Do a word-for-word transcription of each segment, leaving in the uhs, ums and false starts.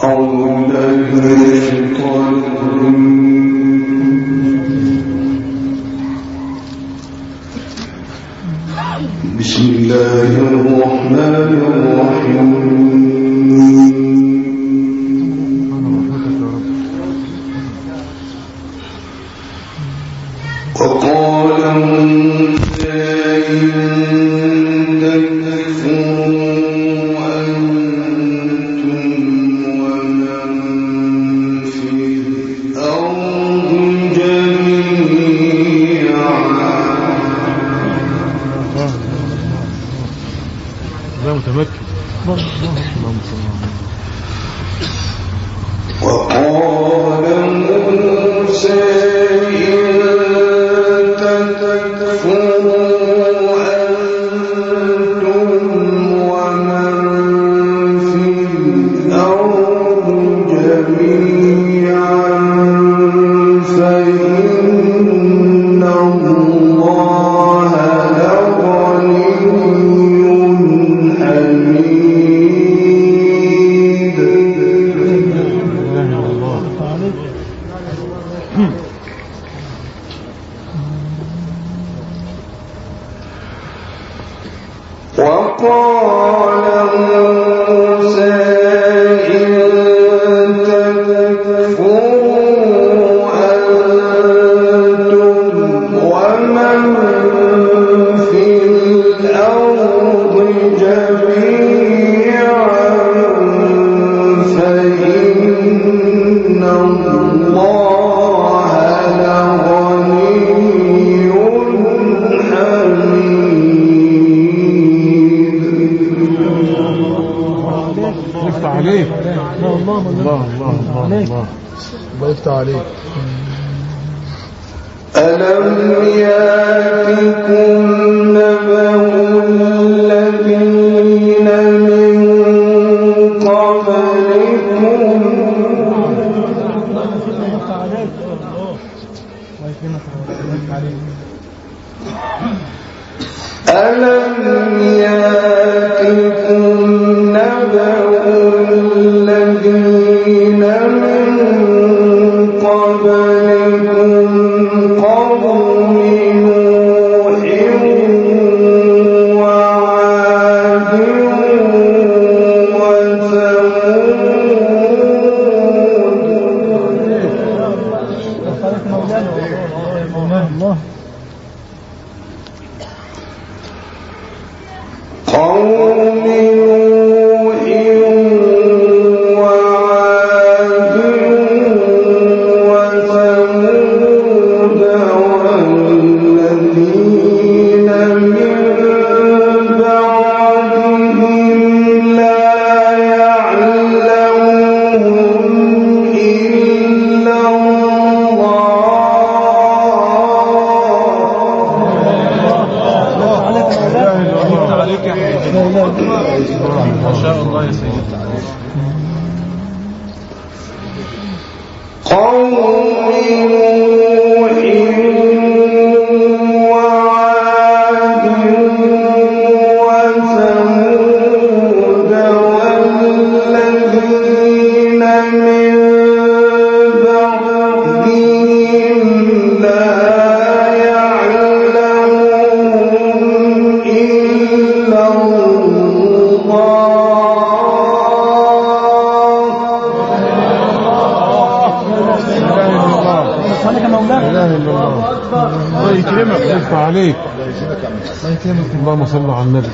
اللهم صل على النبي.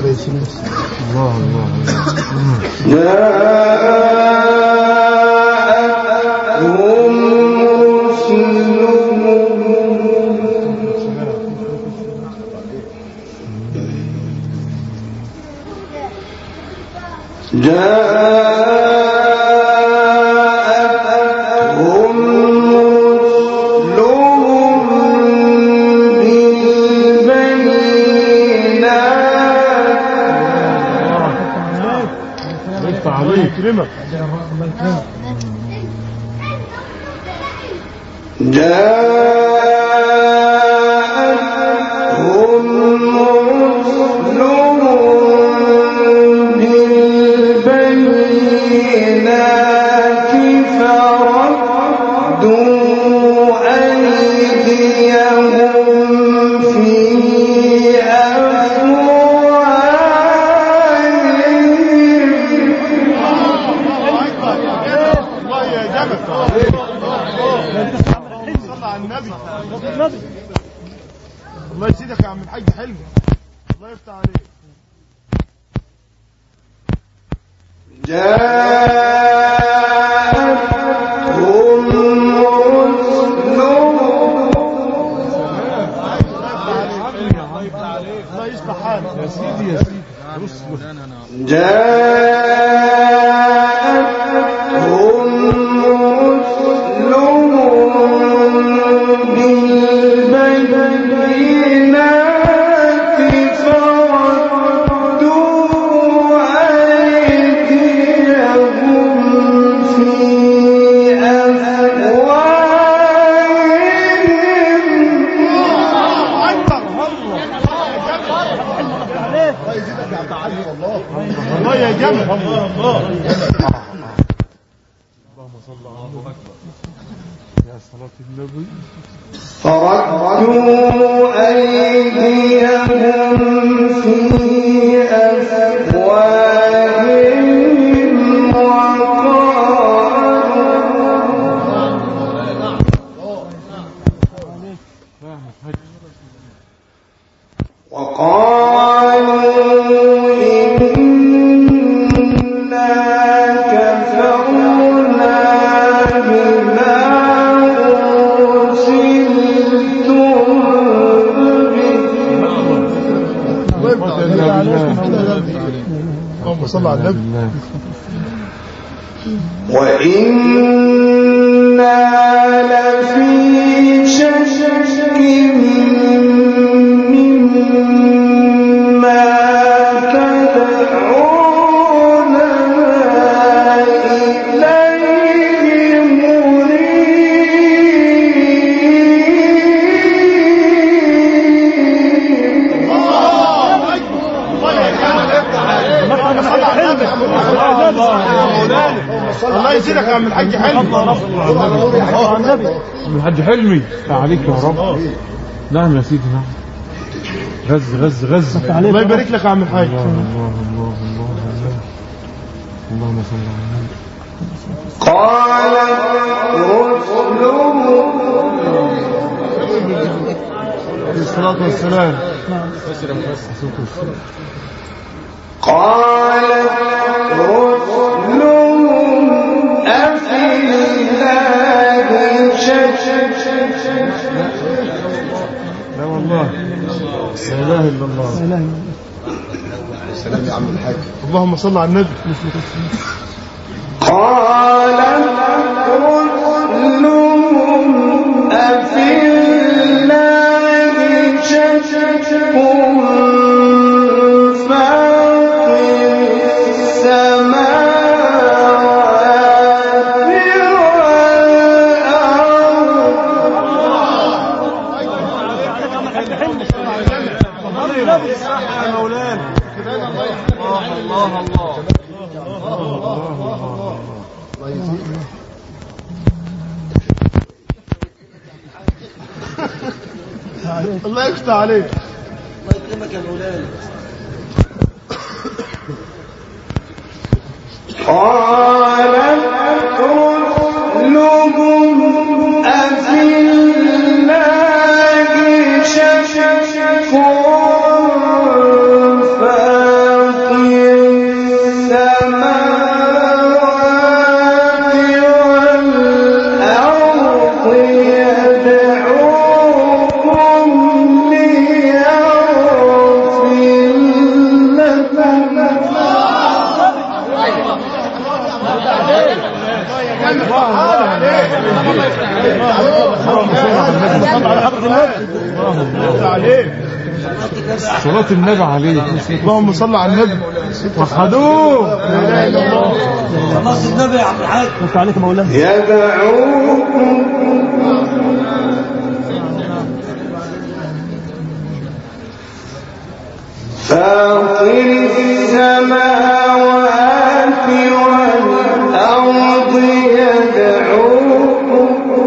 الله الله بالبينات الله يفتح عليك. جاءتهم رسلهم الله يصلح حالك يا سيدي يا سيدي رسل جاءتهم رسلهم بالبينات فردوا أيديهم في الله يا جمل. اللهم صل على محمد يا صلاة النبي. فردوا أيديهم في أفواههم وقالوا إنا كفرنا بما أرسلتم به. اللهم صل على النبي. وإنا لفي شك مما تدعوننا إليه مريب. الله يزيدك يا عم الحاج حلمي. عم الحاج حلمي عليك يا رب. نعم يا سيدي نعم. غز غز غز. الله يبارك لك يا عم الحاج. الله الله الله الله الله. اللهم صل على النبي. قالت رسلهم عليه الصلاة والسلام. قالت رسلهم أفي الله شك. لا والله لا اله الا الله. سلام يا عم الحاج. اللهم صل على النبي. قالت رسلهم أفي الله شك الله يفتح عليك. الله يكرمك يا مولانا. قالت رسلهم أفي الله شك فاطر السماوات والأرض يدعوكم ليغفر صلاة النبي عليه. اللهم صل على النبي. وحدوه. خلاص النبي يا عم الحاج. وانت عليك مولانا. يدعوكم فاطر السماوات والأرض يدعوكم.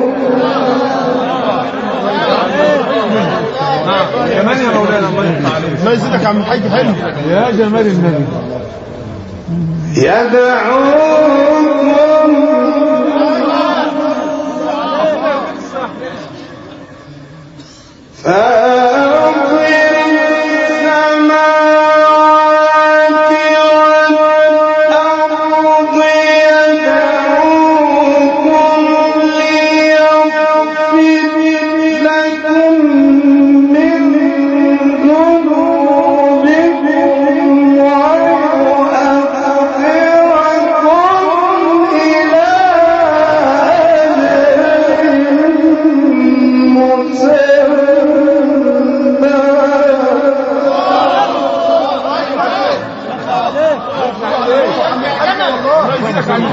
كمان يا مولانا الله يزيدك يا عم الحاج حلمي. يا جمال النبي. يدعوكم فاطر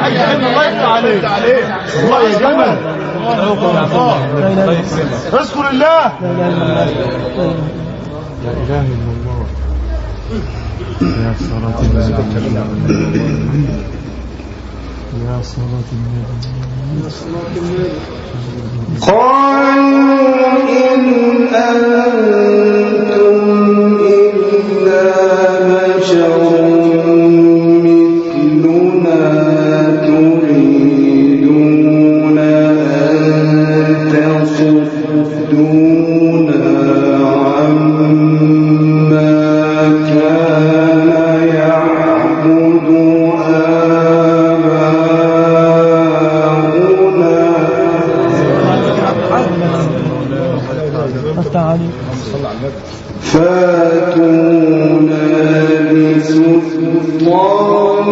الحاج حلو الله يفتح عليك الله يا جمل اذكر الله لا إله إلا الله يا صلاة النبي يا صلاة النبي قالوا إن أنتم إلا بشر مثلنا تريدون أن تصدونا عما كان يعبد فاتونا بسلطان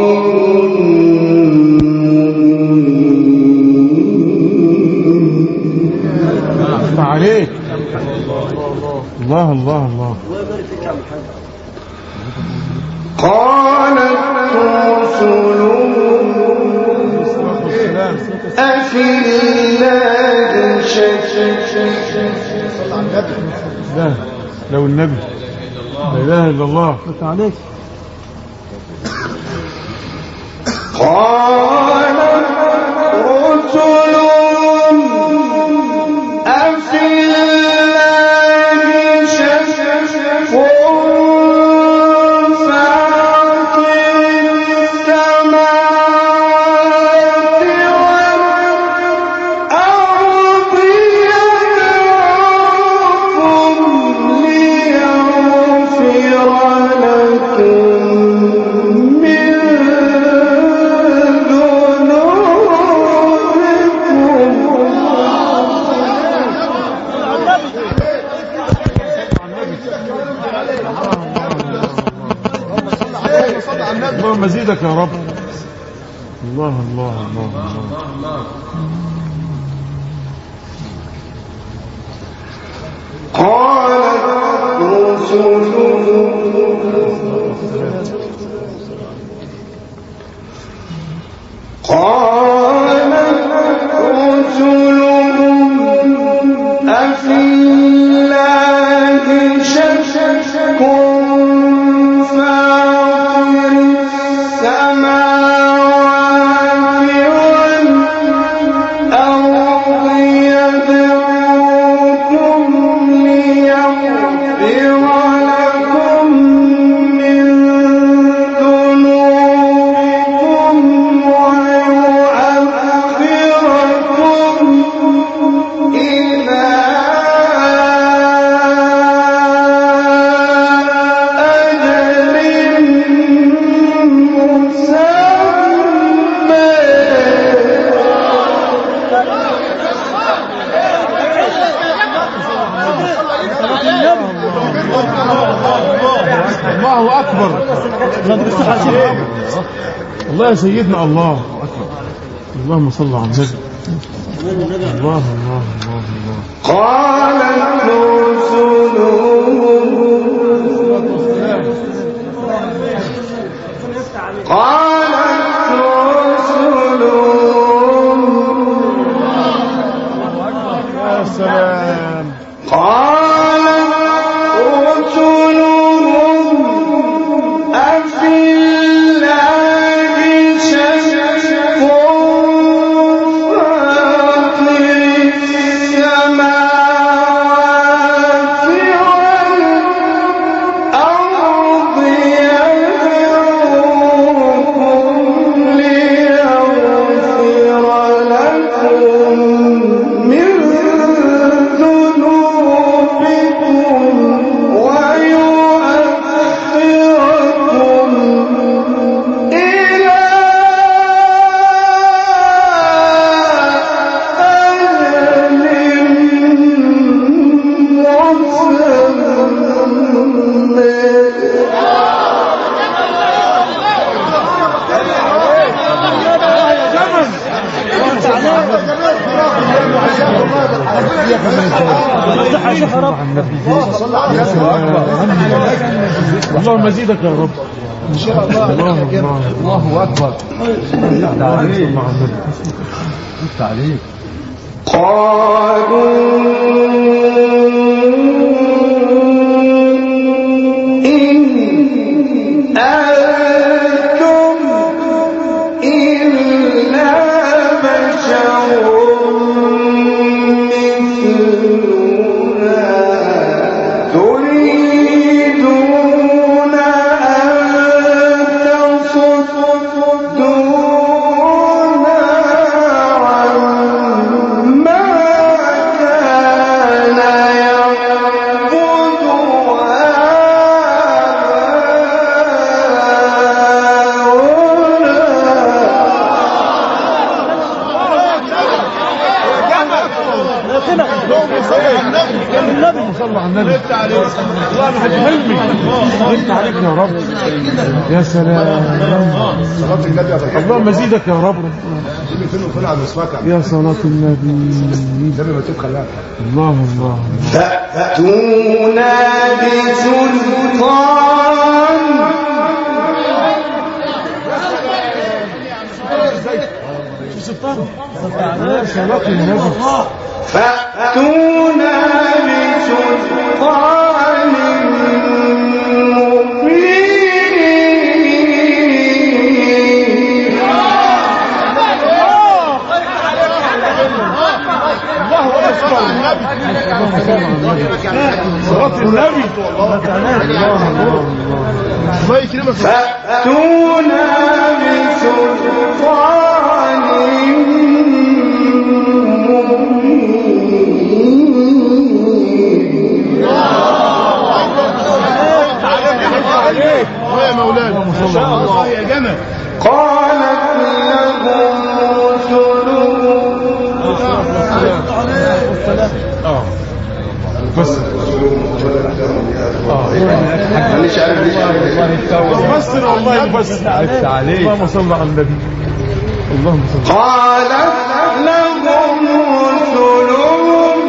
افتح عليك الله الله الله قالت رسلهم أفي الله شك لا لو النبي لا إله إلا الله عليك قال رسلهم أفي الله شك فاطر السماوات والأرض يدعوكم ليغفر لكم من اللهم زيدك يا رب الله الله الله الله قالت رسلهم قالت رسلهم أفي الله شك فاطر السماوات والأرض يدعوكم ليغفر لكم من ذنوبكم ويؤخركم إلى أجل الله أكبر الله يا سيدنا الله أكبر اللهم صل على النبي الله الله الله الله قالت رسلهم قالت رسلهم يا سلام قالت رسلهم أفي الله شك فاطر السماوات والأرض يدعوكم ليغفر لكم من ذنوبكم ويؤخركم إلى أجل اللهم زيدك يا رب ان شاء الله الله الله الله اكبر يا سلام الله مزيدك يا رب يا صلاة النبي الله الله فأتونا بسلطان يا صلاة النبي فأتونا بسلطان صلاة النبي فأتونا بسلطان يا مولانا ما شاء الله يا جمل. قالت لهم اه بس مش عارف ليش بس والله بس اللهم صل على النبي اللهم صل. قالت لهم رسلهم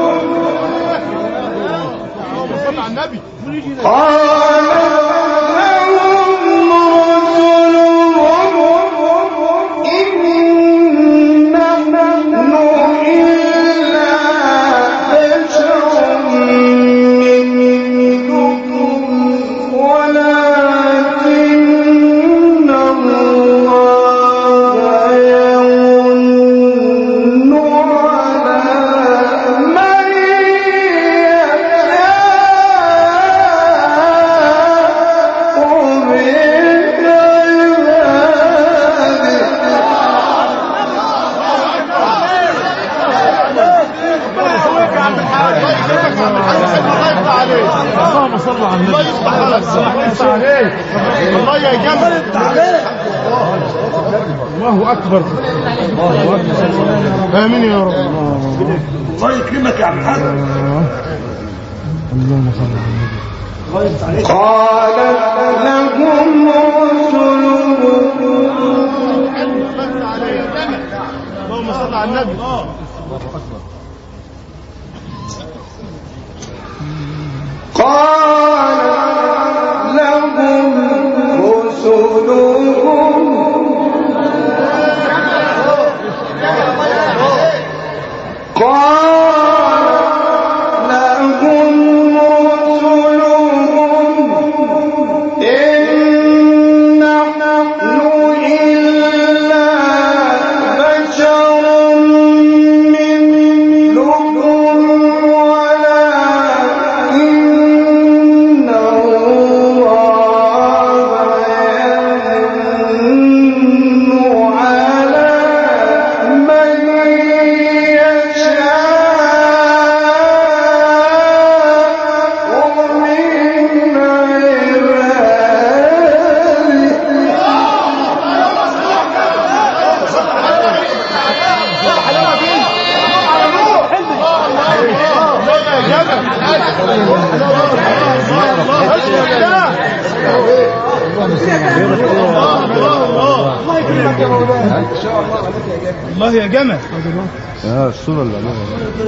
صل على النبي. قالت لهم رسلهم إن نحن إلا بشر مثلكم ولكن الله يمن على من اللهم صل على النبي. الله يفتح عليك. الله يا جمل. الله اكبر الله اكبر. امين يا رب. الله يكرمك يا عم الحاج. اللهم صل على النبي. قالت لهم رسلهم اللهم صل على النبي. قالت لهم رسلهم قالت لهم رسلهم إن نحن إلا بشر مثلكم ولكن الله يمن على من يشاء من الله يا جمل. يا الصورة اللي عليها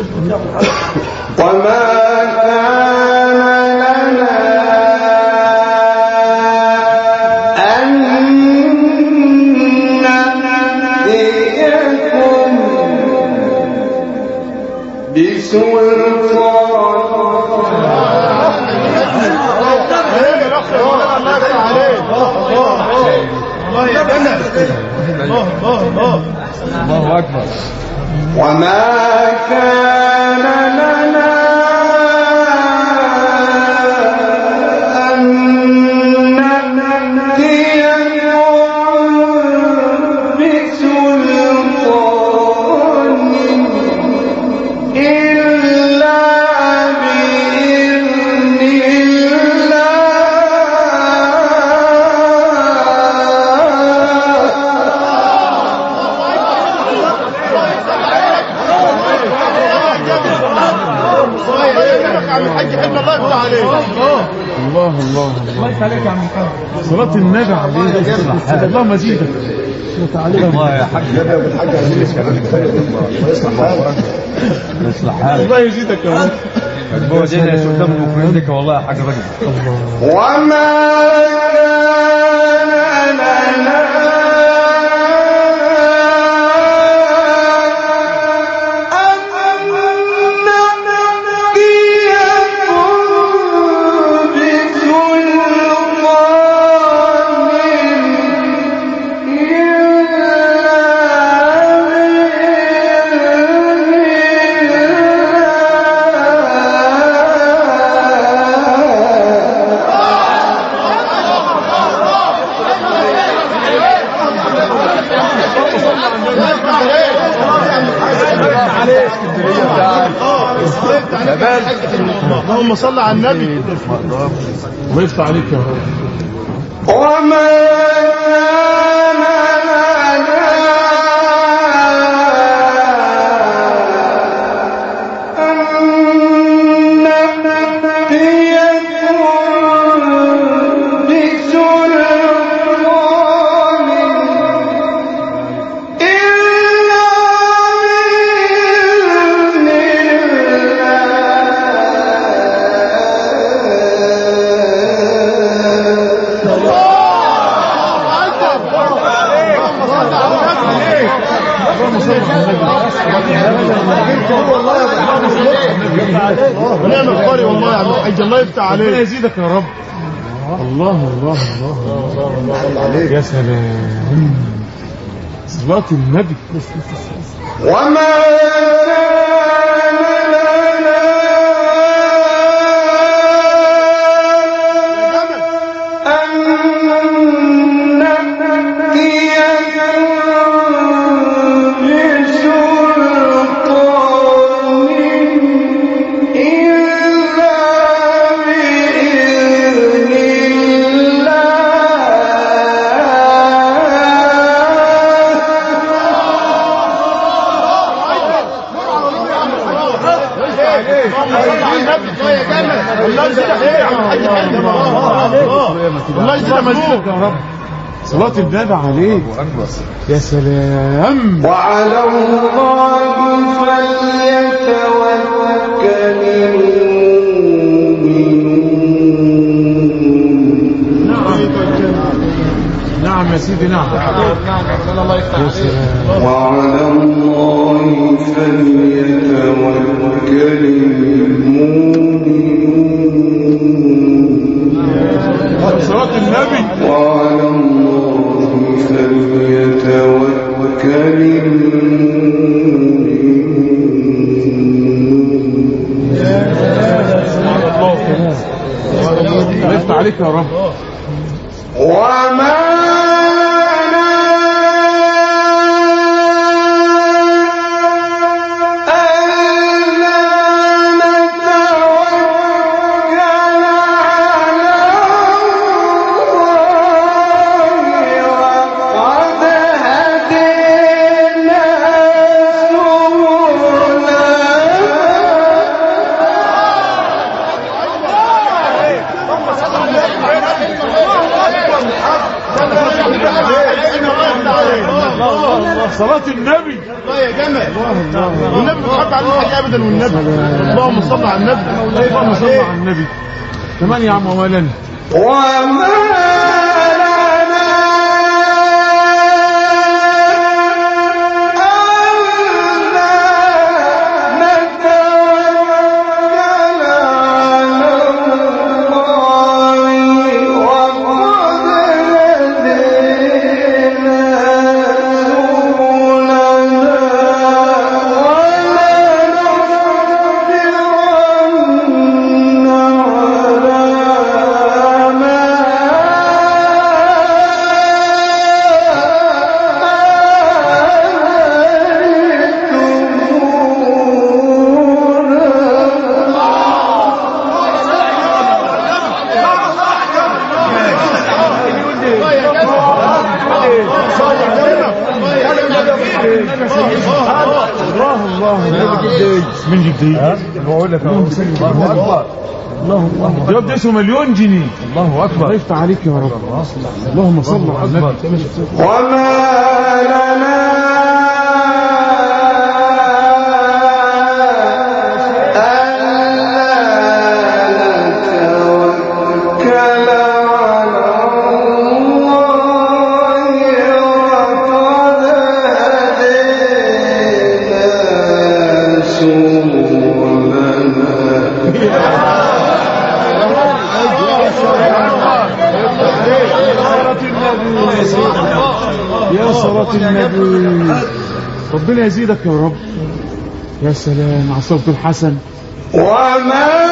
وما كان لنا أن الله أكبر. وما كان لنا أن نأتيكم بسلطان إلا بإذن الله الله الله عليك يا عم محمد. صلاة النبي عليه الله مزيدك. الله يا حاج الحاج يصلح حالك. الله يزيدك يا رب. هو جاي قدام المفردك والله يا حاج رجل. وما كان لنا اللهم صل على النبي. الله يفتح عليك يا رب. وما ونعم القارئ والله يا عم الحاج. الله يفتح عليك. ربنا يزيدك يا رب. الله الله الله. يا سلام. صلاة النبي. وما الله يزيدك مزيدك يا رب. صلاة النبي عليك. يا سلام. وعلى الله فليتوكل المؤمنون. نعم يا سيدي. نعم. وعلى الله فليتوكل المؤمنون. صلاة النبي. وعلى الله فليتوكل المؤمنون. الله يفتح عليك يا رب. وما صلاة النبي. الله يا جمال. والنبي بتحط عليه حاجة ابدا. والنبي اللهم صل على النبي. اللهم صل على النبي. كمان يا عم ومالنا. وما لنا الله من جديد بقول لك الله اكبر الله الله الجواب ده اسمه مليون جنيه. الله اكبر. الله يفتح عليك يا رب. اللهم صل على النبي. وما لنا يا صلاة النبي ربنا يزيدك يا رب. يا سلام على صوت الحسن. وما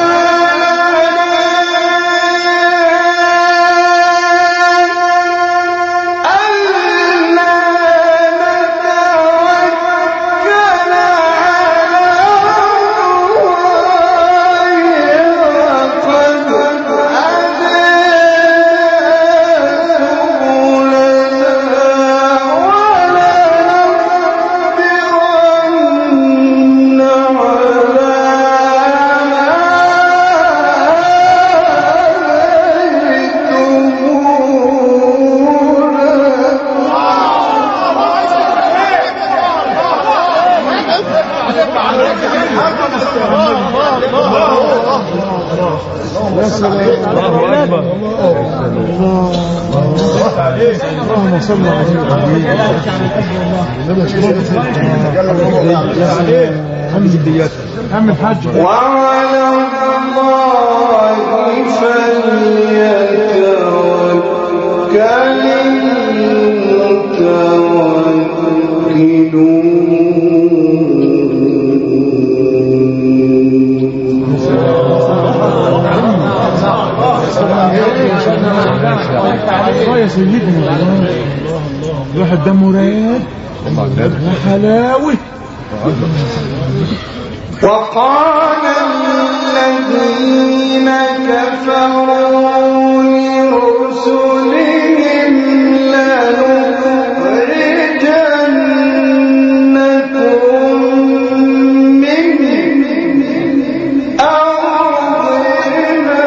اللهم صل على هم الحج. وعلى الله فليتوكل يا سيدنا الواحد دمه رايق وحلاوه. وقال الذين كفروا لرسلهم لنخرجنكم من أرضنا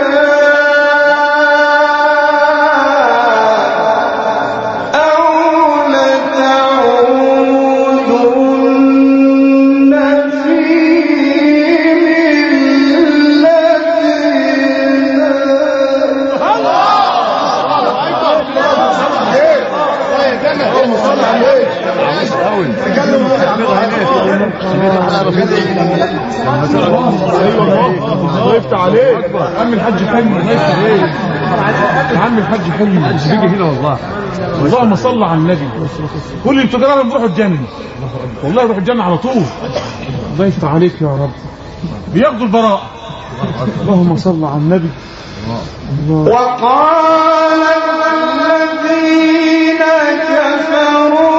أو لتعودن في الله يفتح عليك. عم الحاج حلمي الله يفتح عليك. عم الحاج حلمي مش بيجي هنا والله. اللهم صل على النبي. كل اللي بتجربوا بيروحوا الجنه والله يروحوا الجنه على طول. الله يفتح عليك يا رب. بياخدوا البراءه. اللهم صل على النبي. وقال الذين كفروا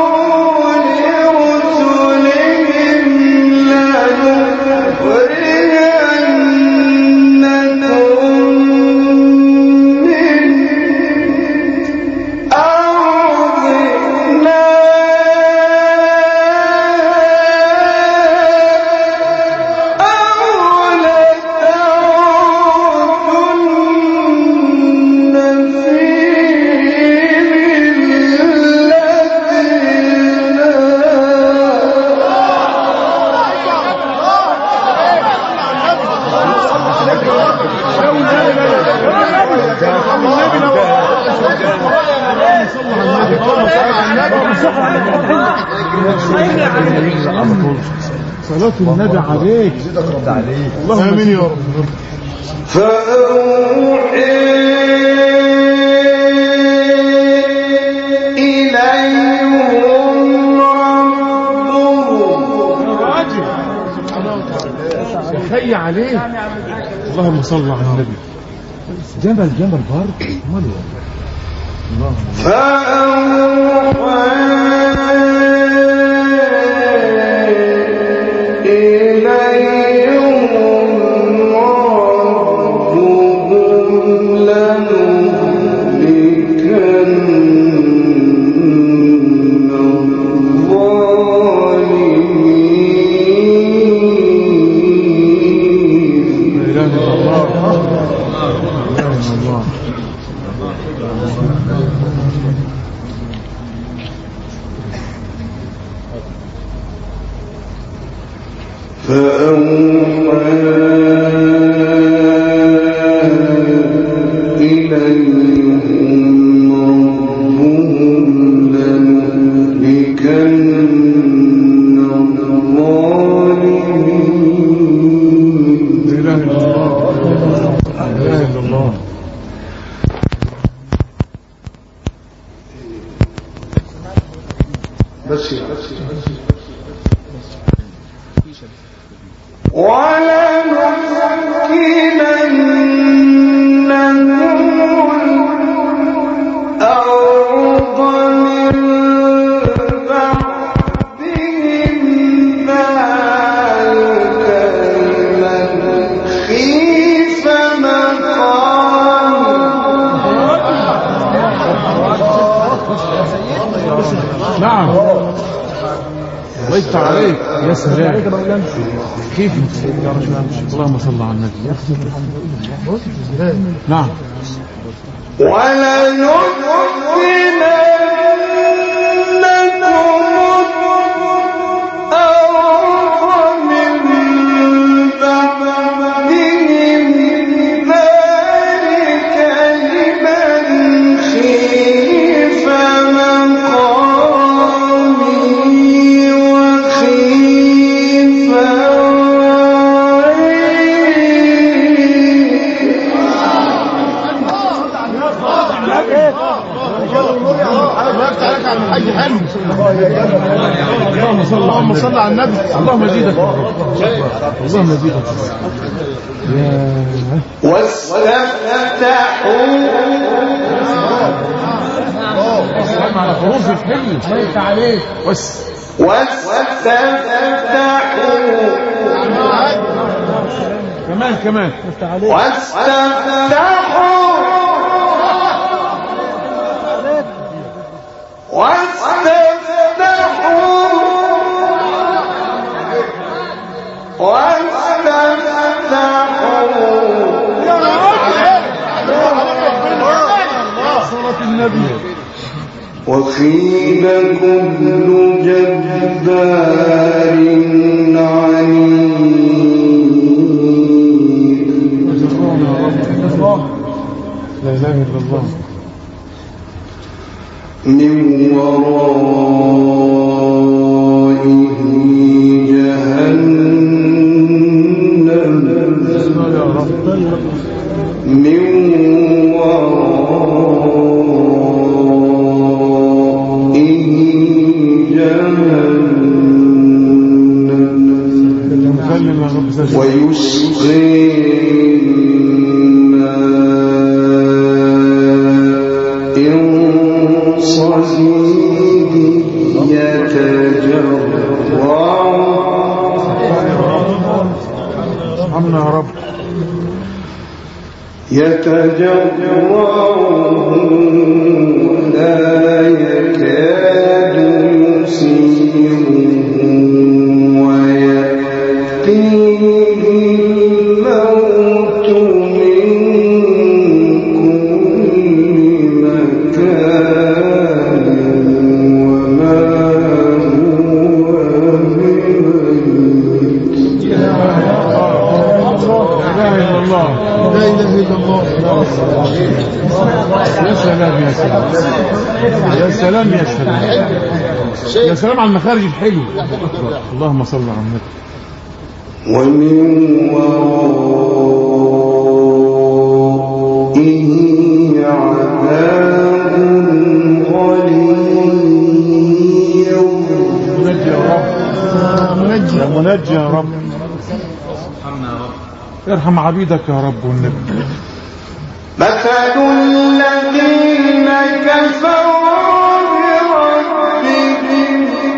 صلاة النبي عليك. اللهم امين يا رب. فأوحي إليهم ربهم خي عليك. اللهم صل على النبي. جبل جبل برد. فأوحي الظالمين كيف اللهم صل على النبي. نعم. ولا اللهم صل على النبي. اللهم زيدك اللهم زيدك. واستفتحوا على حروف الحلم. الله عليك. واستفتحوا كمان كمان واستفتحوا واستفتحوا صلاة النبي. وخيل كل جبار عنيد. لا إله إلا الله. من ورائه جهنم من ورائه جهنم ويسقي يتجرعه لا يكاد يسيغه ويأتيه الموت من كل مكان وما هو بميت. لا إله إلا الله. لا إله إلا الله. يا سلام يا سلام يا سلام يا سلام يا سلام على المخارج الحلوة. اللهم صل على النبي. ومن ورائه عذاب غليظ. منجي يا رب. منجي يا منجي يا رب. ارحم عبيدك يا رب والنبي. مثل الذين كفروا بربهم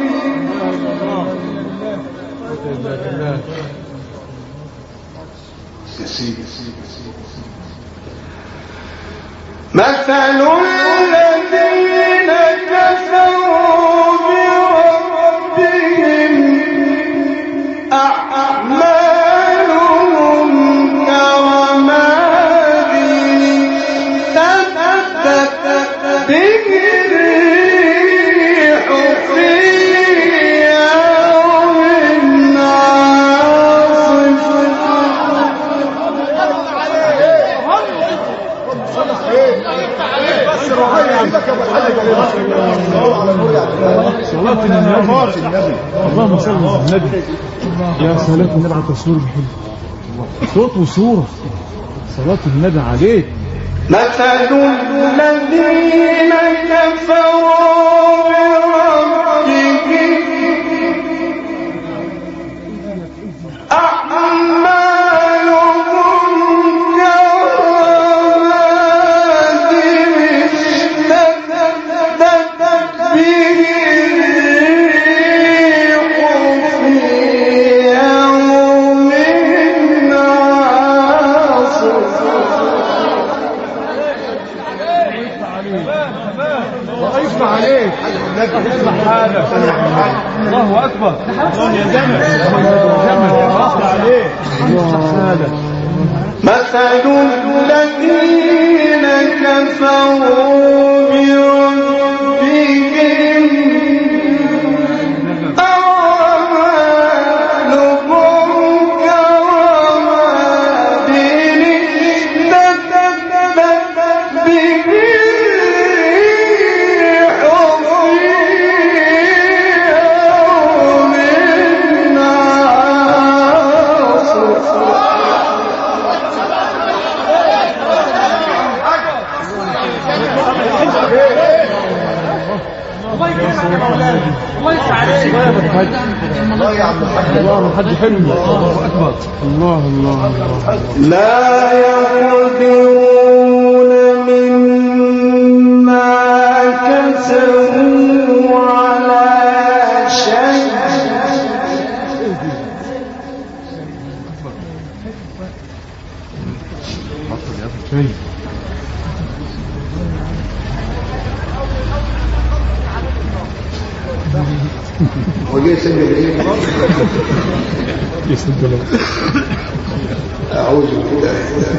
مثل الذين كفروا بربهم أعمالهم كرماد اشتدت صلاة النبي. اللهم صل على النبي. يا صلاة النبي على تصوير بحلو صوت وصورة. صلاة النبي عليك. مثل الذين كفروا بربهم أعمالهم كرماد اشتدت به الريح في يوم عاصف. يفتح عليك. يفتح حالك. الله أكبر. يا جمل. يفتح عليك. مثل الذين كفروا بربهم أعمالهم كرماد اشتدت به الريح في يوم عاصف. الله يا عم الحاج. الله الحاج حلو. الله أكبر. الله الله الله. لا يقدرون مما كسبوا على شيء. وجه سجل ايه؟ يسجل. اعوذ بالله.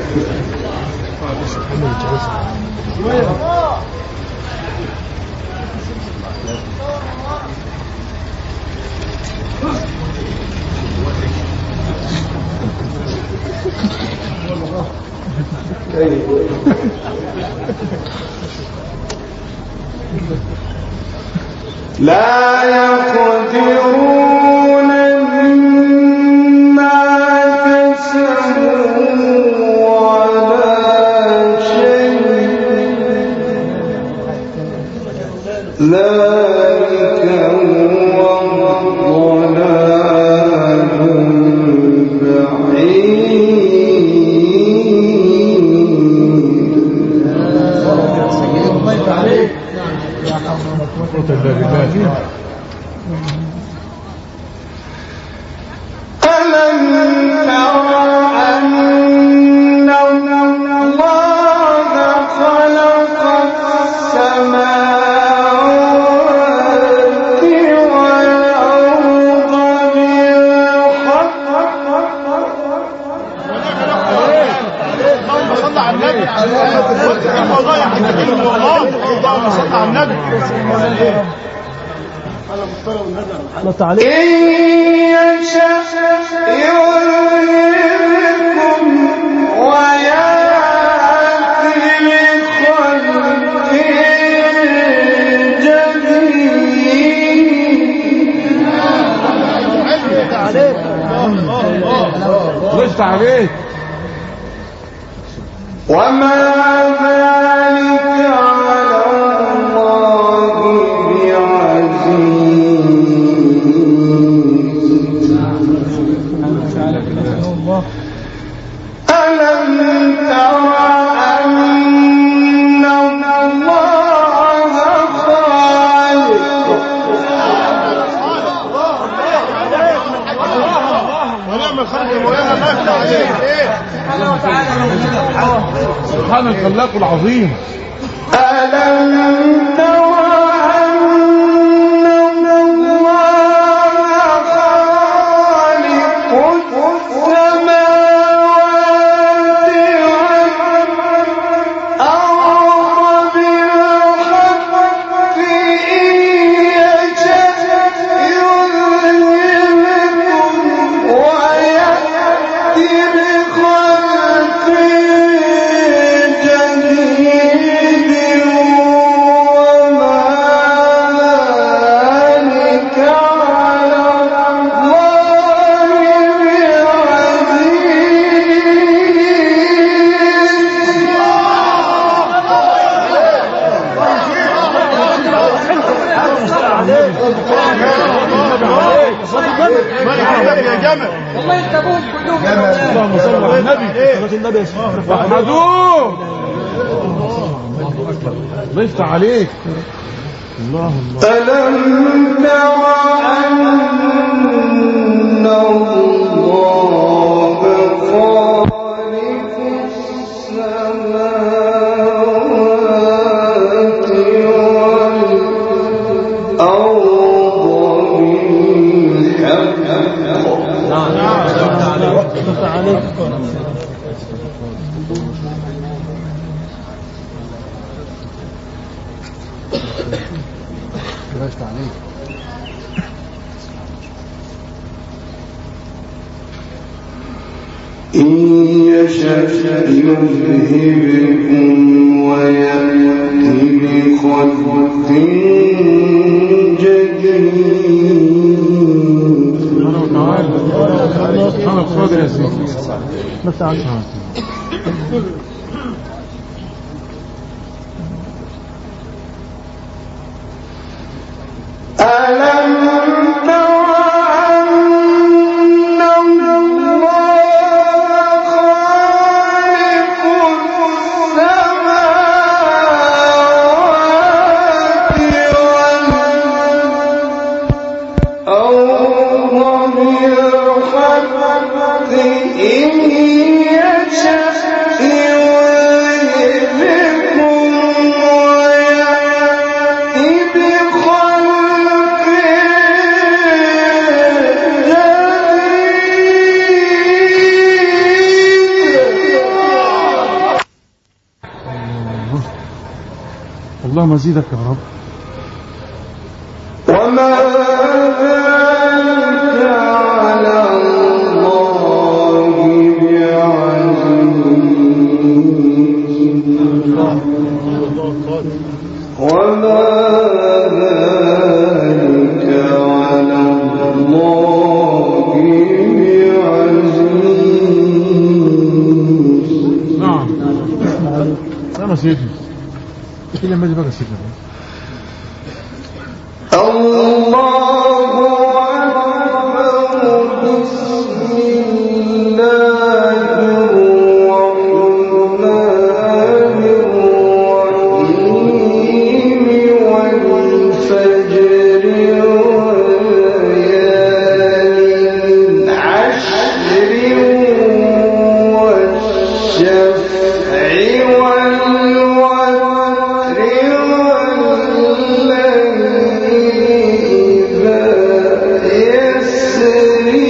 لا يقدرون مما كسبوا على شيء. ذلك هو الضلال البعيد. ألم تر أن الله خلق السماوات والأرض بالحق. اللهم صل على النبي. والله يا حبيبي والله. اللهم صل على النبي. إن يشأ يذهبكم ويأتي بخلق جديد. وقفت عليك. وما ذلك على الله بعزيز. ألم تر أن الله خالق. ونعم الخلق مولانا. الله يفتح عليك. سبحان الخلاق العظيم. ألم تر أن الله خالق السماوات والأرض بالحق. إن يشأ يذهبكم ويأتي بخلق جديد. يا جمل والله يكتبوهم كلهم اللهم صل على النبي. النبي يا شيخ. وحدوه. الله يفتح عليك. الله الله. ألم تر أن الله خالق السماوات والأرض بالحق. إن يشأ يذهبكم ويأتي بخلق جديد. أنا صادر يا سيدي. ألم تر أن الله خالق السماوات والأرض بالحق. إن يشأ يذهبكم ويأتي بخلق جديد. اللهم زيدك يا رب. وما ذلك على الله بعزيز. وما ذلك على الله بعزيز. نعم. أنا سيدي. كل ما يجي بقى سيدنا. الله أكبر. بسم الله الرحمن الرحيم. والفجر وليال عشر والشفع والوتر والليل إذا يسري.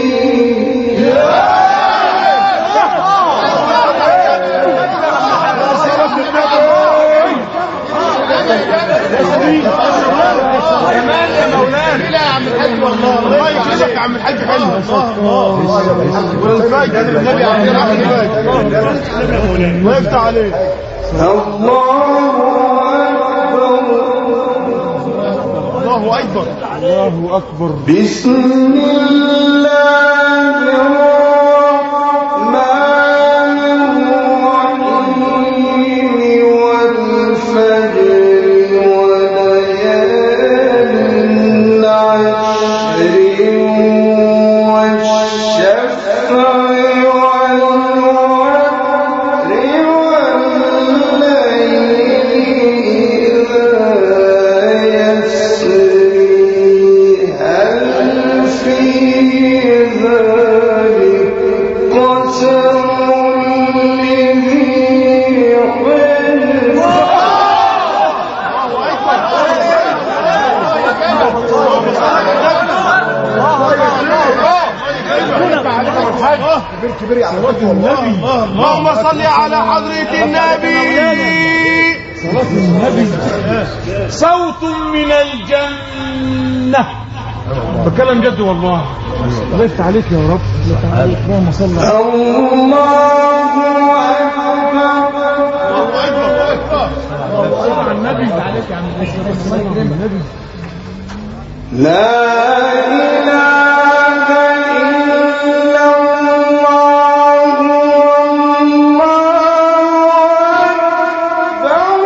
كمان يا مولانا. لا يا عم الحاج والله الله يكرمك يا عم الحاج. حلو والله النبي عبد الرحمن الله يفتح عليك. الله الله أكبر. اكبر. الله أكبر. بسم الله الرحمن الرحيم. والفجر وليال عشر والشفع والوتر والليل إذا يسري. هل في ذلك قسم لذي حجر. اللهم صل على حضرة النبي. صلاة النبي صوت من الجنة. بتكلم جد والله. الله يفتح عليك يا رب. اللهم صل على النبي. لا إله إلا الله والله أكبر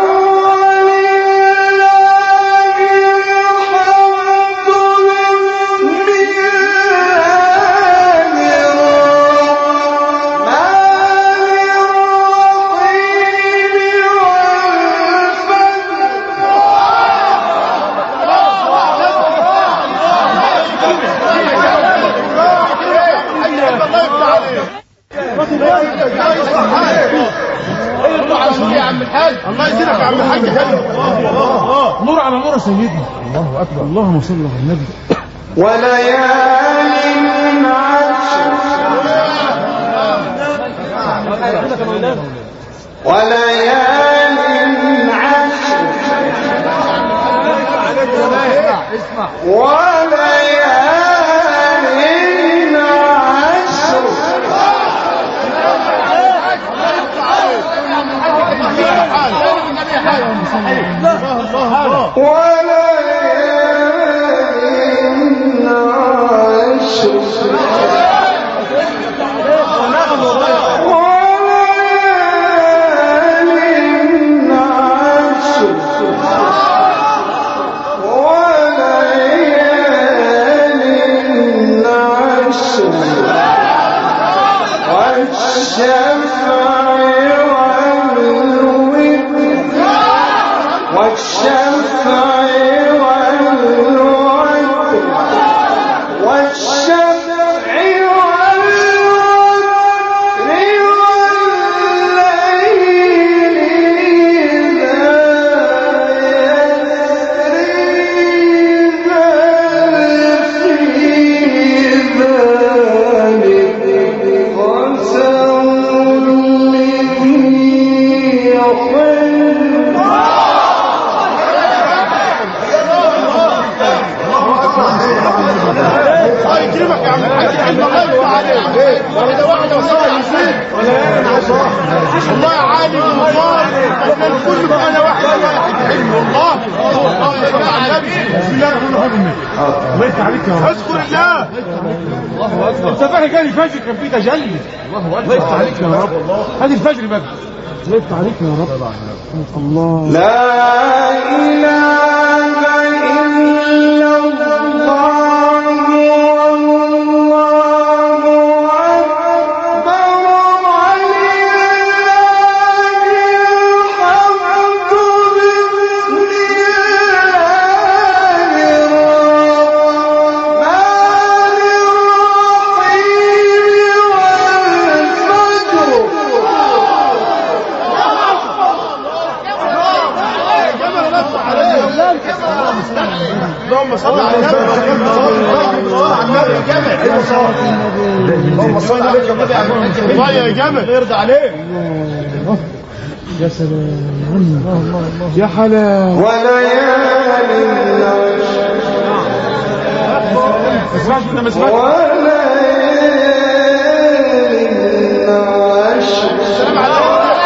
ولله الحمد لله نور على نور سيدنا. الله أكبر. اللهم صل على النبي. وليال عشر وليال عشر وليال عشر والله عالي والله كان كله انا واحد واحد حلو والله والله يا النبي. بسم الله الرحمن الرحيم. الله يفتح عليك يا رب. اذكر الله. الله اكبر. انت فاكر كان الفجر كان فيه تجلي. الله اكبر. الله يفتح عليك يا رب. هذه الفجر بقى. الله يفتح عليك يا رب. الله. لا إله إلا الله والله أكبر ولله الحمد بسم الله الرحمن الرحيم والفجر. اللهم صل على النبي. اللهم صل على النبي. الله يا جمل يرضى عليك. يا سلام. الله الله الله يا حلاوه. وليال ما سمعتش انت ما سمعتش. وليال عشر السلام عليكم.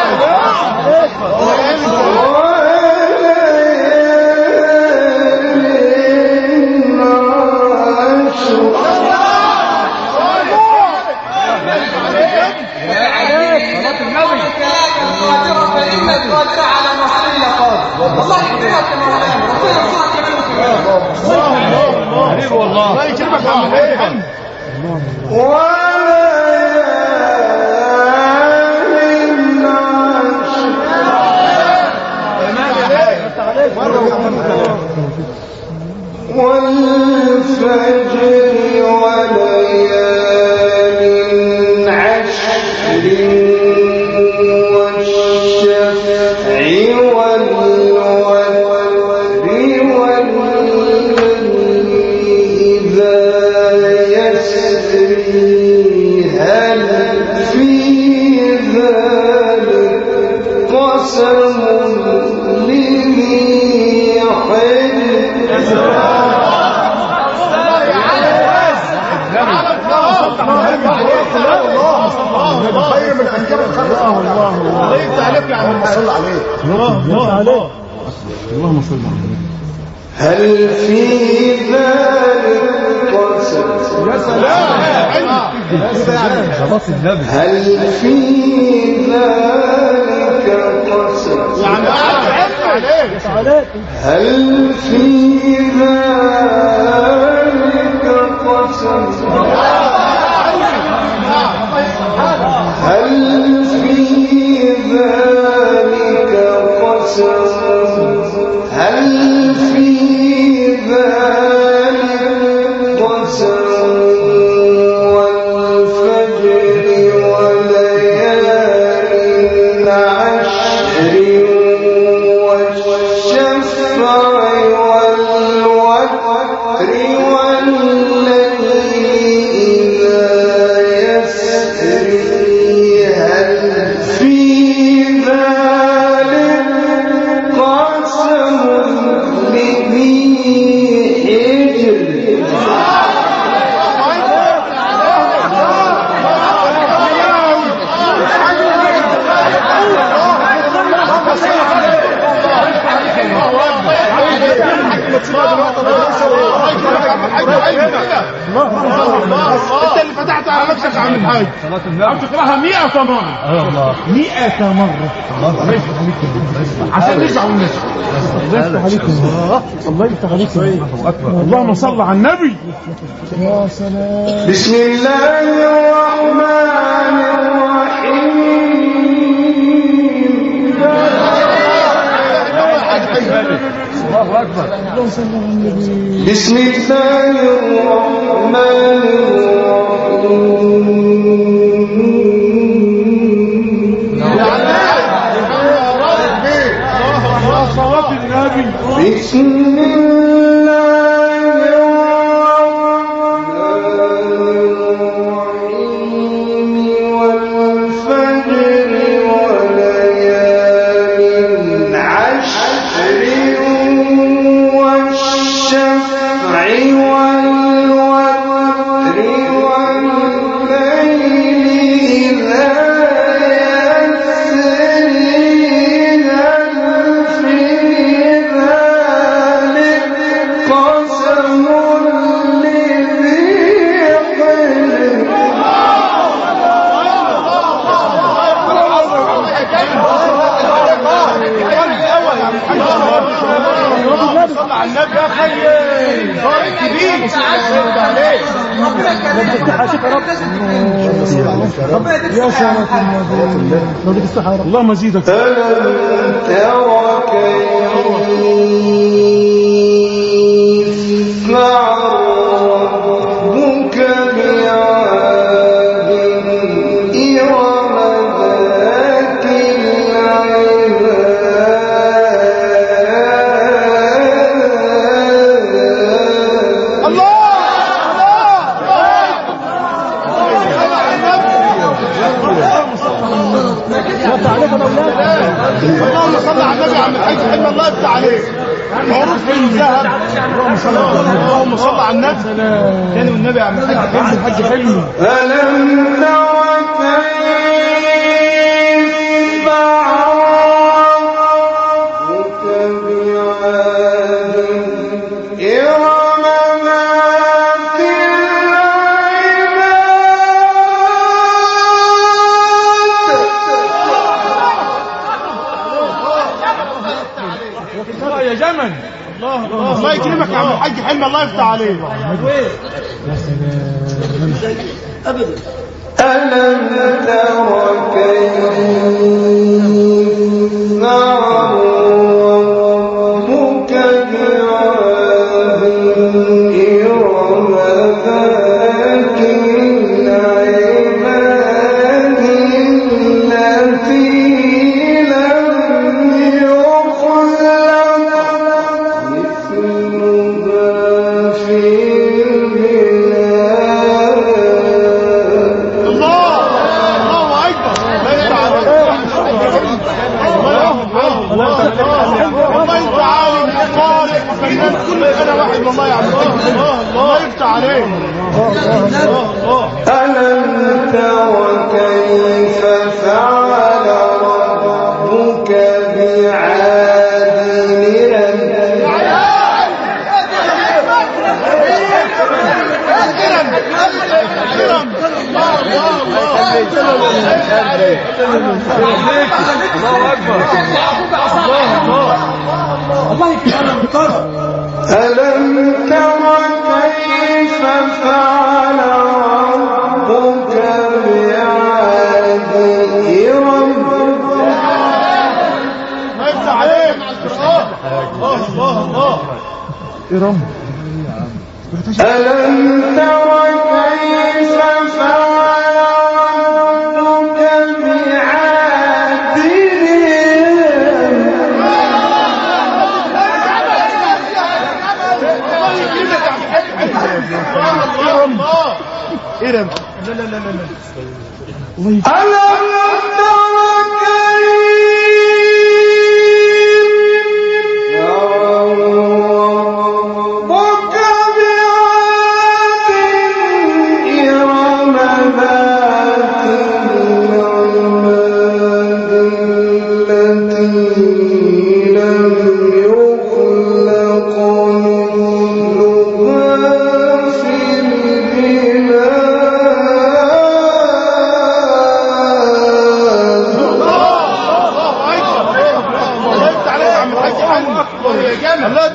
الله يكرمك يا مولانا. ربنا يرزقك كمان وكمان. حبيبي والله. الله يكرمك يا عم. والفجر وليال عشر والشفع والوتر والليل إذا يسري هل في ذلك قسم لذي حجر. خير من انكار الخلق. الله الله الله يفتح عليك يا عم. صل عليه. الله الله عليه. اللهم صل على النبي. هل في ذلك قسم. يا سلام. خلاص النبي. هل في ذلك قسم. يعني قاعد عليك. هل في ذلك قسم. هل في ذلك قسم. هل في ذلك قسم والفجر وليال عشر والشفع تسيبها دلوقتي انت اللي فتحت على نفسك يا عم الحاج. عم تقراها مئة مرة مئة مرة عشان نرجع والناس. الله يفتح عليكم الله يفتح عليكم. اللهم صل على النبي. يا سلام. بسم الله الرحمن الرحيم. الله أكبر. بسم الله الرحمن الرحيم. بسم يا سلام. اللهم زيدك. ألم تر كيف فعل ربك بعاد إرم ذات العماد. الله اللهم صل على النبي يا عم الحاج. حلم الله يفتح عليك. معروف في الذهب. اللهم صل على النبي. كان النبي يا عم الحاج. حلم الحاج حلمي. ألم تر كيف فعل ربك بعاد إرم ذات الله يا جمل. الله الله يكرمك يا عم الحاج. حلم الله يفتح عليك. ألم تر كيف فعل ربك بعاد إرم ذات العماد التي لم يخلق مثلها في البلاد. الله الله اكبر. لا يفتح عليك. الله والله انت عالم قارئ فنان كل سنه واحد. والله يا عم الحاج. الله يفتح عليك. ألم تر كيف فعل ربك بعاد ألم تر كيف فعل ربك بعاد إرم. ما يفتح عليك. الله الله الله. إرم. ألم تر كيف فعل ربك بعاد إرم. إرم. لا لا لا لا لا. ألم تر كيف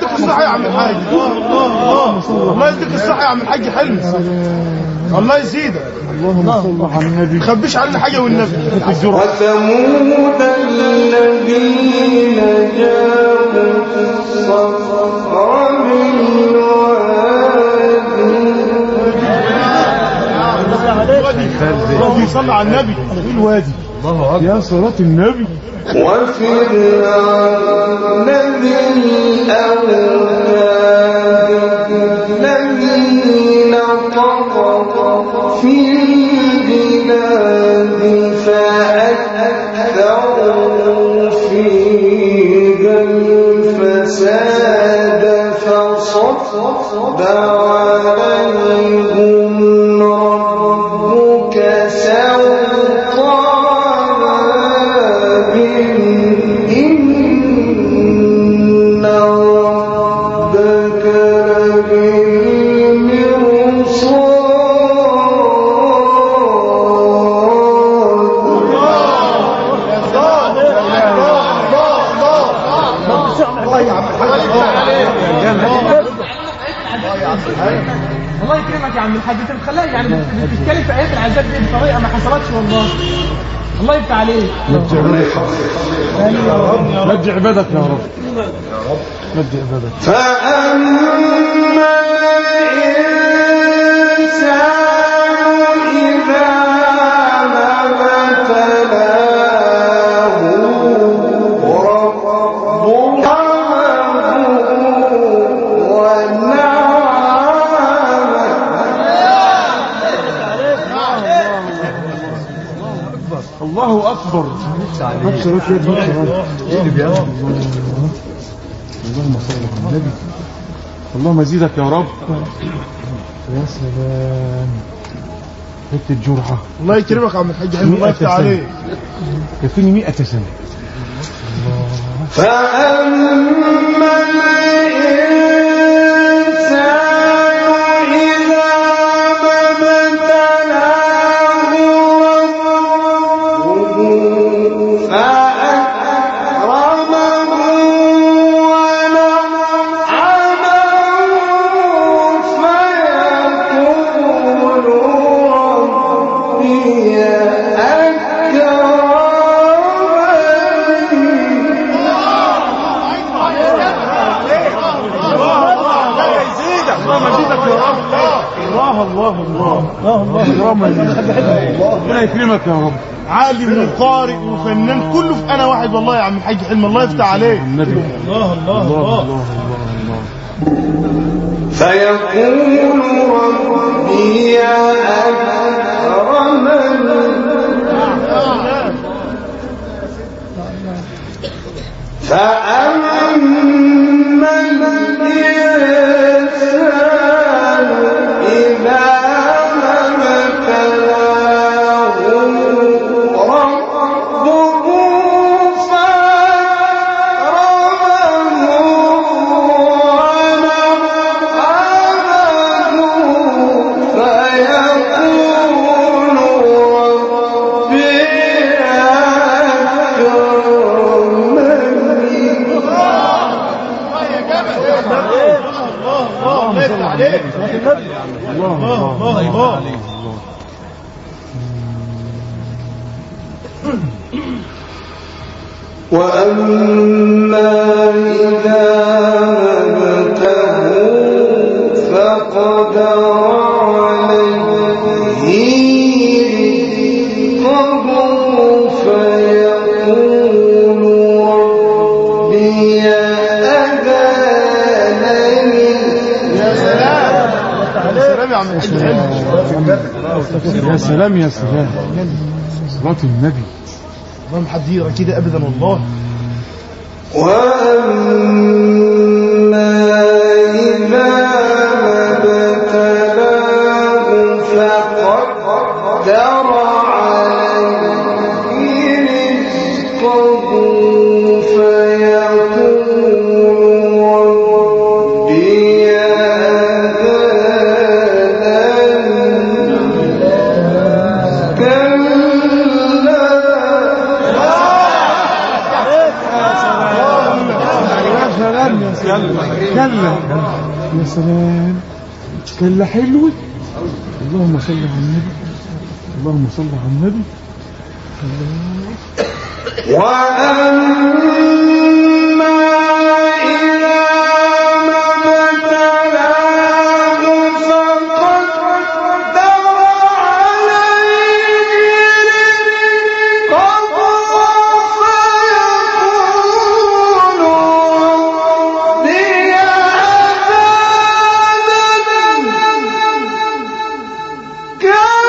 يديك الصحة يا عم الحاج. الله يديك الصحة يا عم الحاج حلمي. الله يزيدك. اللهم صل على النبي. ما تخبيش علينا حاجة والنبي. وثمود الذين جابوا الصخر بالوادي. اللهم صل على النبي. في الوادي. يا صلاة النبي. وفرعون ذي الأوتاد الذين طغوا في البلاد فأكثروا فيها الفساد فصب عليهم ربك سوط عذاب إن ربك الله يكرمك يا عم الحاج. انت بتخليها يعني بتتكلم في ايات العذاب دي بطريقه ما حصلتش والله. الله يفتح عليك. مجد عبادك يا رب. مجد عبادك. فأما الإنسان إذا ما ابتلاه ربه الله أكبر. اللهم صل على النبي. اللهم زيدك يا رب. يا سلام. حتة جرعة. الله يكرمك يا عم الحاج حلمي. الله يفتح عليك. كفيني مئة سنة. فأما الإنسان إذا ما ابتلاه ربه فأكرمه ونعمه فيقول ربي الله الله الله ربنا يكرمك يا رب. عالم وقارئ وفنان كله في انا واحد والله يا عم الحاج حلمي. الله يفتح عليك. النبي. الله الله الله الله الله. فيقول ربي أكرمن فأما الإنسان إذا ما ابتلاه ربه فأكرمه ونعمه فيقول ربي الله الله الله. وأما إذا مبته فقدر عليه رزقه فيقول ربي أهانني. يا سلام يا سلام يا عم الحاج حلمي. يا سلام يا سلام. صلاة النبي. ما حد يقرا كده ابدا والله. وأما إذا ابتلاه فقدر عليه رزقه فيقول ربي أهانن. كلا كلا يا سلام كلا حلوة. اللهم صل على النبي اللهم صل على النبي. وأما إذا ما ابتلاه فقدر عليه رزقه فيقول ربي أهانن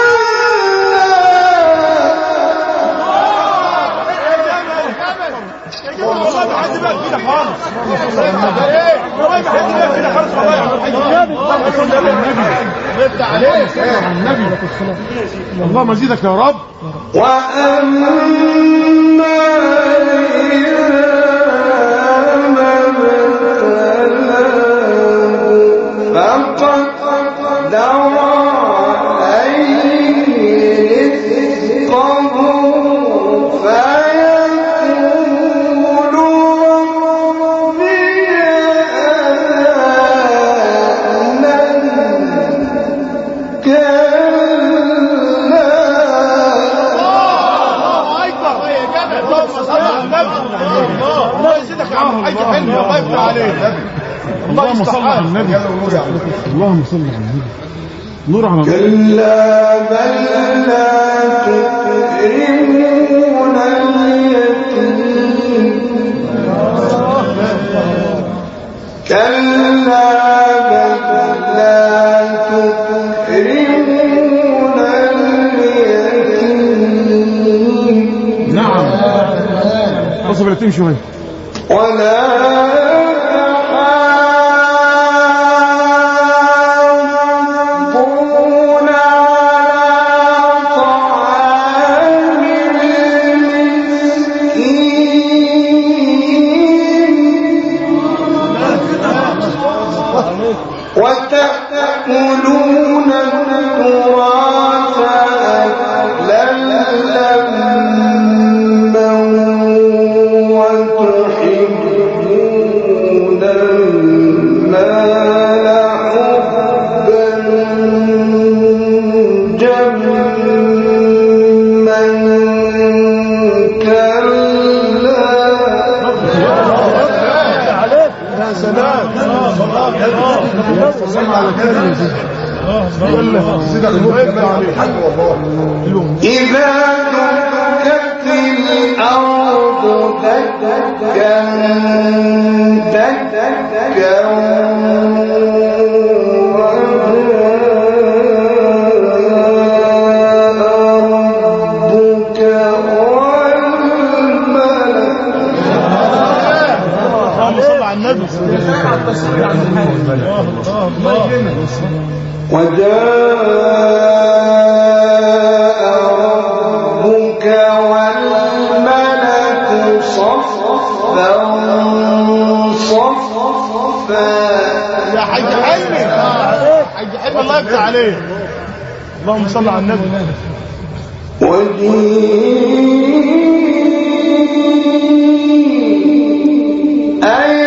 والله ما حد بقى كده خالص. والله ما حد بقى كده خالص. والله يا عم الحاج عليك النبي اللهم زيدك يا رب. وأما اللهم صل على النبي اللهم صل على النبي. نور على النبي. كلا بل لا تكرمون اليتيم كلا بل لا تكرمون اليتيم. نعم اصبر اليتيم شويه. ولا وتأكلون التراث أكلا لما وتحبون المال حبا جما كلا. يا سلام إذا دكت الأرض دكا دكا ربك والملك. صل على النبي. وجاء ربك والملك صفا صفا. يا حاج حلمي حاج حلمي الله يفتح عليك. اللهم صل على النبي. وجيء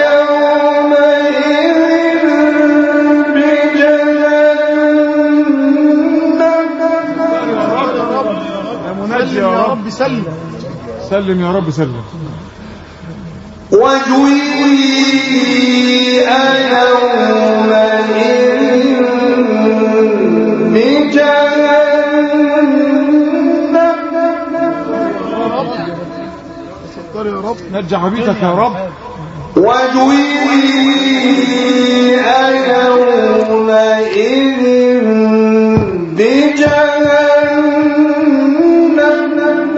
يومئذ بجهنم. يا منجي يا رب سلم سلم يا رب سلم. وجيء يومئذ بجهنم. يا رب نجع عبيدك يا رب. وجيء يومئذ بجهنم.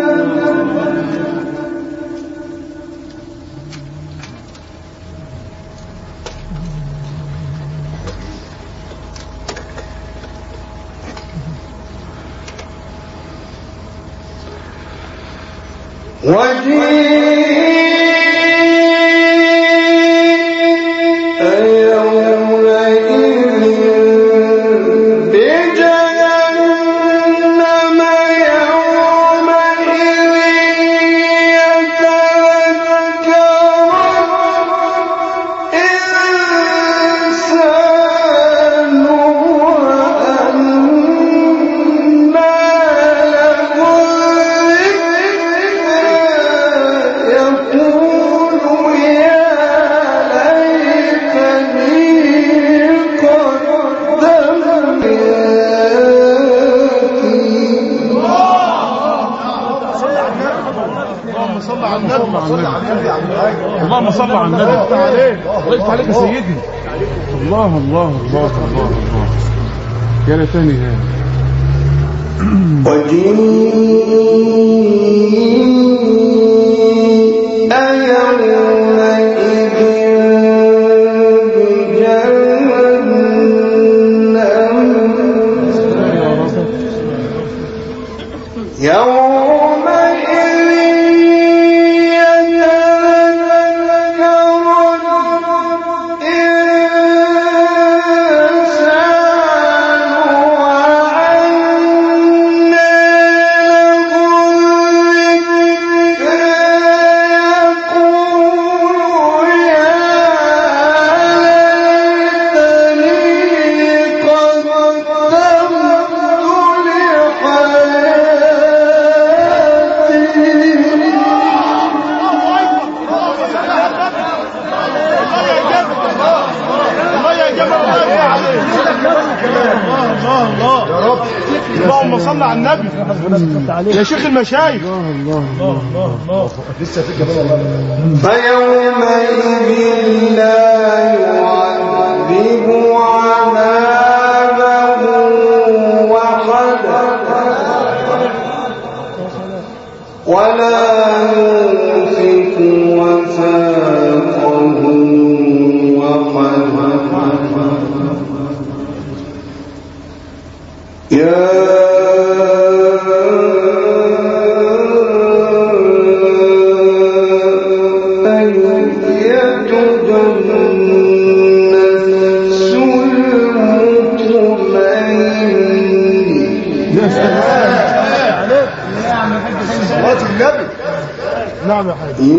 وجيء يومئذ بجهنم يومئذ يتذكر على النبي. اللهم صل على النبي. الله يفتح عليك يا سيدنا. الله الله الله الله الله. يا ليتني هذا. وجيء اللهم صل على النبي يا شيخ المشايخ. الله الله الله الله. لسه في كمان والله. فيومئذ لا يعذب عذابه أحد ولا يوثق وثاقه أحد. يا نعم يا حبيبي.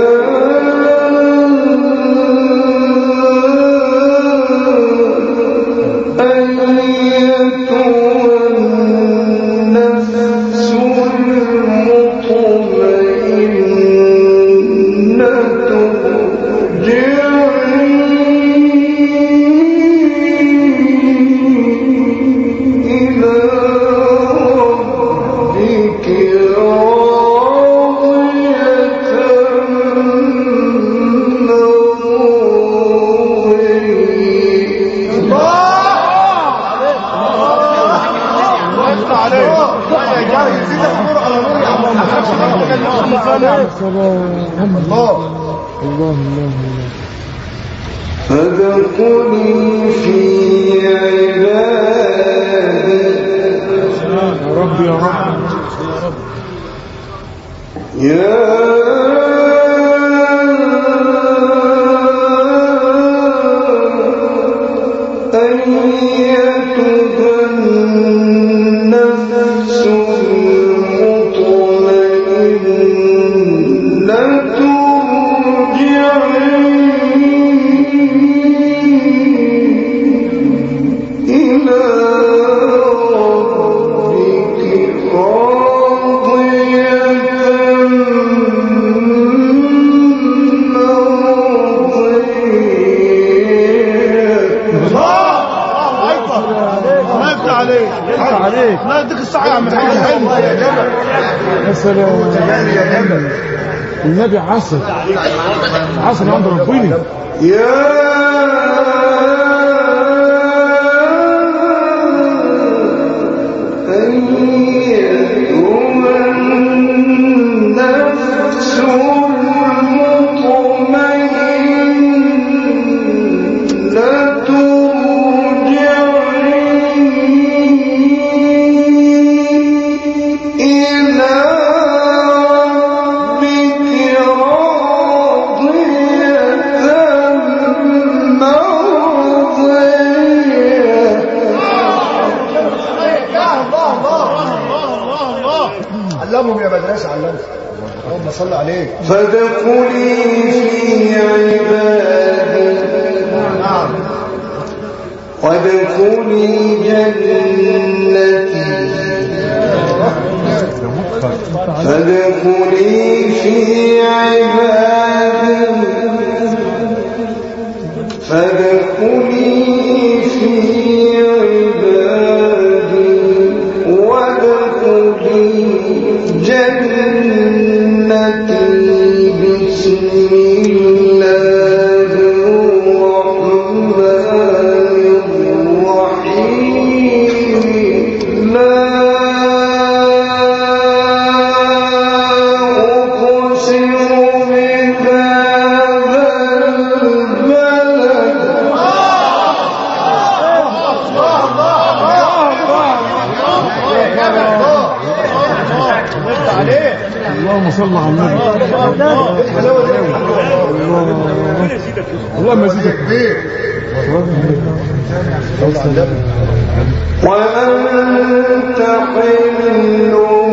فادخلي في عبادي. يا رب يا رب يا لا يديك الصحة يا عم الحاج حلو يا جمل. يا سلام يا جمل. النبي عسل عسل عند ربنا. يا علمهم يا مدرسة علمهم. اللهم صل عليك. فادخلي في عبادي. نعم. وادخلي جنتي. فادخلي في عبادي. فادخلي في عبادي وادخلي جنتي. اللهم صل على النبي. الله ما يزيدك كبير. وأنت حل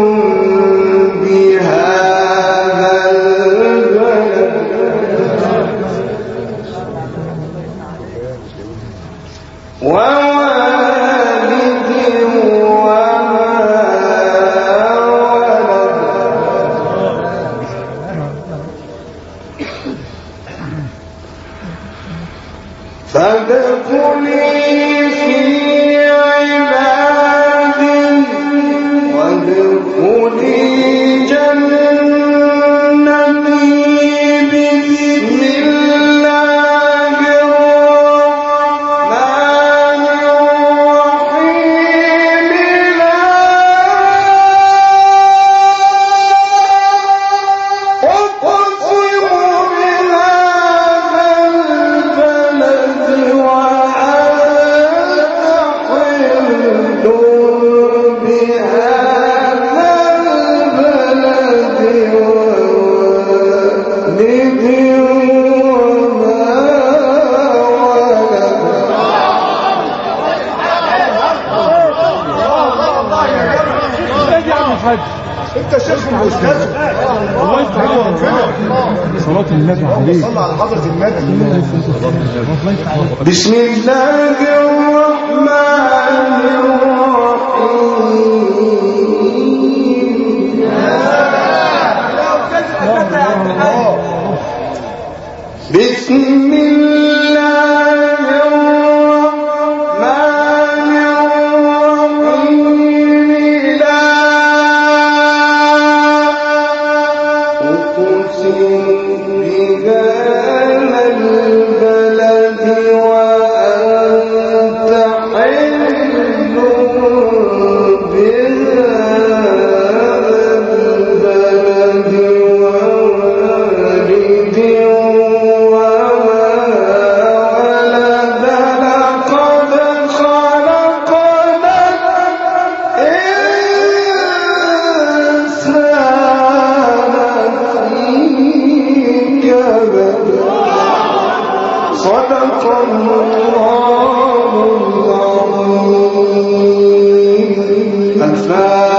بهذا البلد ووالد وما ولد فادخلي في عبادي وادخلي جنتي بسم الله الرحمن الرحيم لا أقسم بهذا البلد وأنت حل بهذا البلد ووالد وما ولد. يا عم الحاج انت شيخ واستاذ. الله يفتح عليك. صلاة النبي عليه. صلى على حضرة النبي. بسم الله الرحمن الرحيم بسم الله الرحمن الرحيم لا أقسم بهذا البلد وأنت حل بهذا البلد ووالد وما ولد لقد خلقنا الإنسان في كبد صدق الله العظيم. الفاتحة.